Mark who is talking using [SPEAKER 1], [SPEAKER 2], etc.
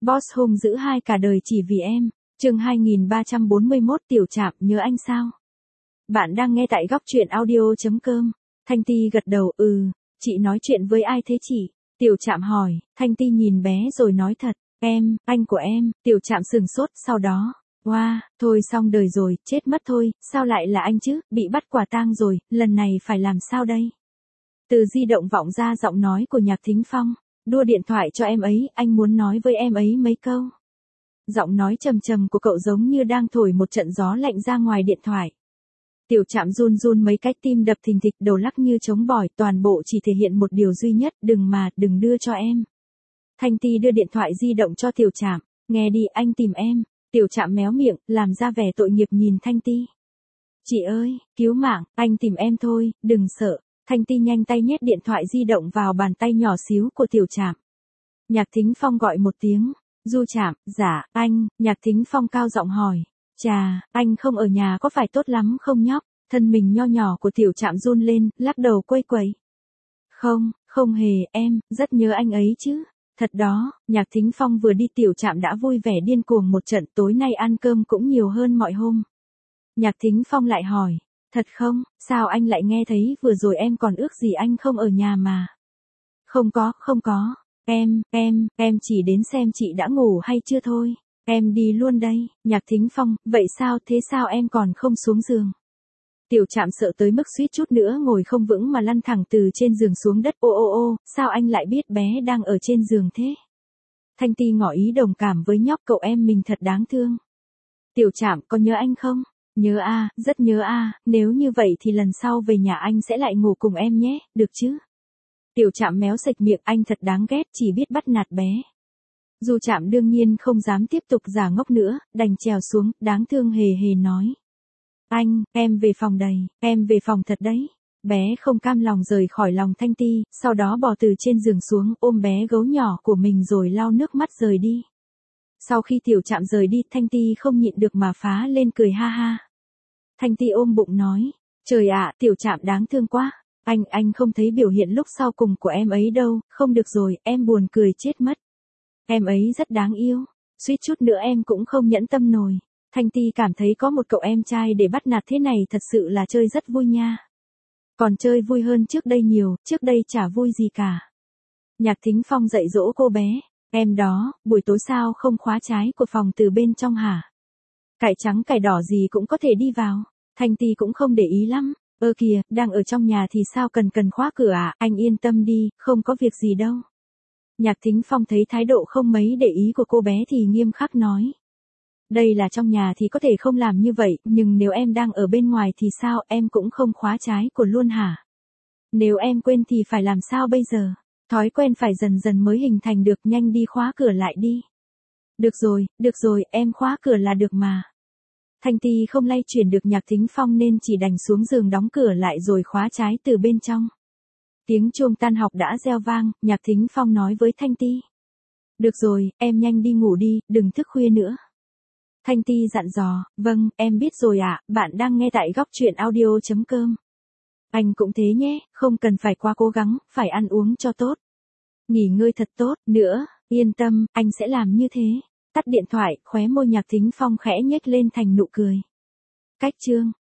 [SPEAKER 1] Boss hung dữ hai cả đời chỉ vì em. Chương 2341 Tiểu Trạm nhớ anh sao? Bạn đang nghe tại góc truyện audio.com. Thanh Ti gật đầu, chị nói chuyện với ai thế chị? Tiểu Trạm hỏi, Thanh Ti nhìn bé rồi nói thật, anh của em. Tiểu Trạm sừng sốt, sau đó, thôi xong đời rồi, chết mất thôi, sao lại là anh chứ, bị bắt quả tang rồi, lần này phải làm sao đây? Từ di động vọng ra giọng nói của Nhạc Thính Phong, đua điện thoại cho em ấy, anh muốn nói với em ấy mấy câu. Giọng nói trầm trầm của cậu giống như đang thổi một trận gió lạnh ra ngoài điện thoại. Tiểu Trạm run run mấy cái, tim đập thình thịch, đầu lắc như trống bỏi, toàn bộ chỉ thể hiện một điều duy nhất, đừng đưa cho em. Thanh Ti đưa điện thoại di động cho Tiểu Trạm, nghe đi, anh tìm em. Tiểu Trạm méo miệng, làm ra vẻ tội nghiệp nhìn Thanh Ti. Chị ơi, cứu mạng, anh tìm em thôi, đừng sợ. Thanh Ti nhanh tay nhét điện thoại di động vào bàn tay nhỏ xíu của Tiểu Trạm. Nhạc Thính Phong gọi một tiếng, Du Trạm, dạ, anh. Nhạc Thính Phong cao giọng hỏi, chà, anh không ở nhà có phải tốt lắm không nhóc? Thân mình nho nhỏ của Tiểu Trạm run lên, lắc đầu quây quẩy. Không hề, em, rất nhớ anh ấy chứ. Thật đó, Nhạc Thính Phong vừa đi Tiểu Trạm đã vui vẻ điên cuồng một trận, tối nay ăn cơm cũng nhiều hơn mọi hôm. Nhạc Thính Phong lại hỏi, thật không, sao anh lại nghe thấy vừa rồi em còn ước gì anh không ở nhà mà. Không có, em chỉ đến xem chị đã ngủ hay chưa thôi. Em đi luôn đây. Nhạc Thính Phong, vậy sao, thế sao em còn không xuống giường? Tiểu Trạm sợ tới mức suýt chút nữa ngồi không vững mà lăn thẳng từ trên giường xuống đất. Ô, sao anh lại biết bé đang ở trên giường thế? Thanh Ti ngỏ ý đồng cảm với nhóc, cậu em mình thật đáng thương. Tiểu Trạm, có nhớ anh không? Nhớ à, rất nhớ à, nếu như vậy thì lần sau về nhà anh sẽ lại ngủ cùng em nhé, được chứ? Tiểu Trạm méo sạch miệng, anh thật đáng ghét, chỉ biết bắt nạt bé. Du Trạm đương nhiên không dám tiếp tục giả ngốc nữa, đành trèo xuống, đáng thương hề hề nói. Em về phòng đây, em về phòng thật đấy. Bé không cam lòng rời khỏi lòng Thanh Ti, sau đó bò từ trên giường xuống, ôm bé gấu nhỏ của mình rồi lau nước mắt rời đi. Sau khi Tiểu Trạm rời đi, Thanh Ti không nhịn được mà phá lên cười ha ha. Thanh Ti ôm bụng nói, trời ạ, Tiểu Trạm đáng thương quá. Anh không thấy biểu hiện lúc sau cùng của em ấy đâu, không được rồi, em buồn cười chết mất. Em ấy rất đáng yêu, suýt chút nữa em cũng không nhẫn tâm nổi. Thanh Ti cảm thấy có một cậu em trai để bắt nạt thế này thật sự là chơi rất vui nha. Còn chơi vui hơn trước đây nhiều, trước đây chả vui gì cả. Nhạc Thính Phong dạy dỗ cô bé, em đó, buổi tối sao không khóa trái của phòng từ bên trong hả? Cải trắng cải đỏ gì cũng có thể đi vào. Thanh Ti cũng không để ý lắm. Kìa, đang ở trong nhà thì sao cần khóa cửa à, anh yên tâm đi, không có việc gì đâu. Nhạc Thính Phong thấy thái độ không mấy để ý của cô bé thì nghiêm khắc nói. Đây là trong nhà thì có thể không làm như vậy, nhưng nếu em đang ở bên ngoài thì sao, em cũng không khóa trái của luôn hả? Nếu em quên thì phải làm sao bây giờ? Thói quen phải dần dần mới hình thành được, nhanh đi khóa cửa lại đi. Được rồi, em khóa cửa là được mà. Thanh Ti không lay chuyển được Nhạc Thính Phong nên chỉ đành xuống giường đóng cửa lại rồi khóa trái từ bên trong. Tiếng chuông tan học đã reo vang, Nhạc Thính Phong nói với Thanh Ti. Được rồi, em nhanh đi ngủ đi, đừng thức khuya nữa. Thanh Ti dặn dò, vâng, em biết rồi ạ, bạn đang nghe tại góc truyện audio.com. Anh cũng thế nhé, không cần phải quá cố gắng, phải ăn uống cho tốt. Nghỉ ngơi thật tốt, nữa, yên tâm, anh sẽ làm như thế. Tắt điện thoại, khóe môi Nhạc Thính Phong khẽ nhếch lên thành nụ cười. Cách chương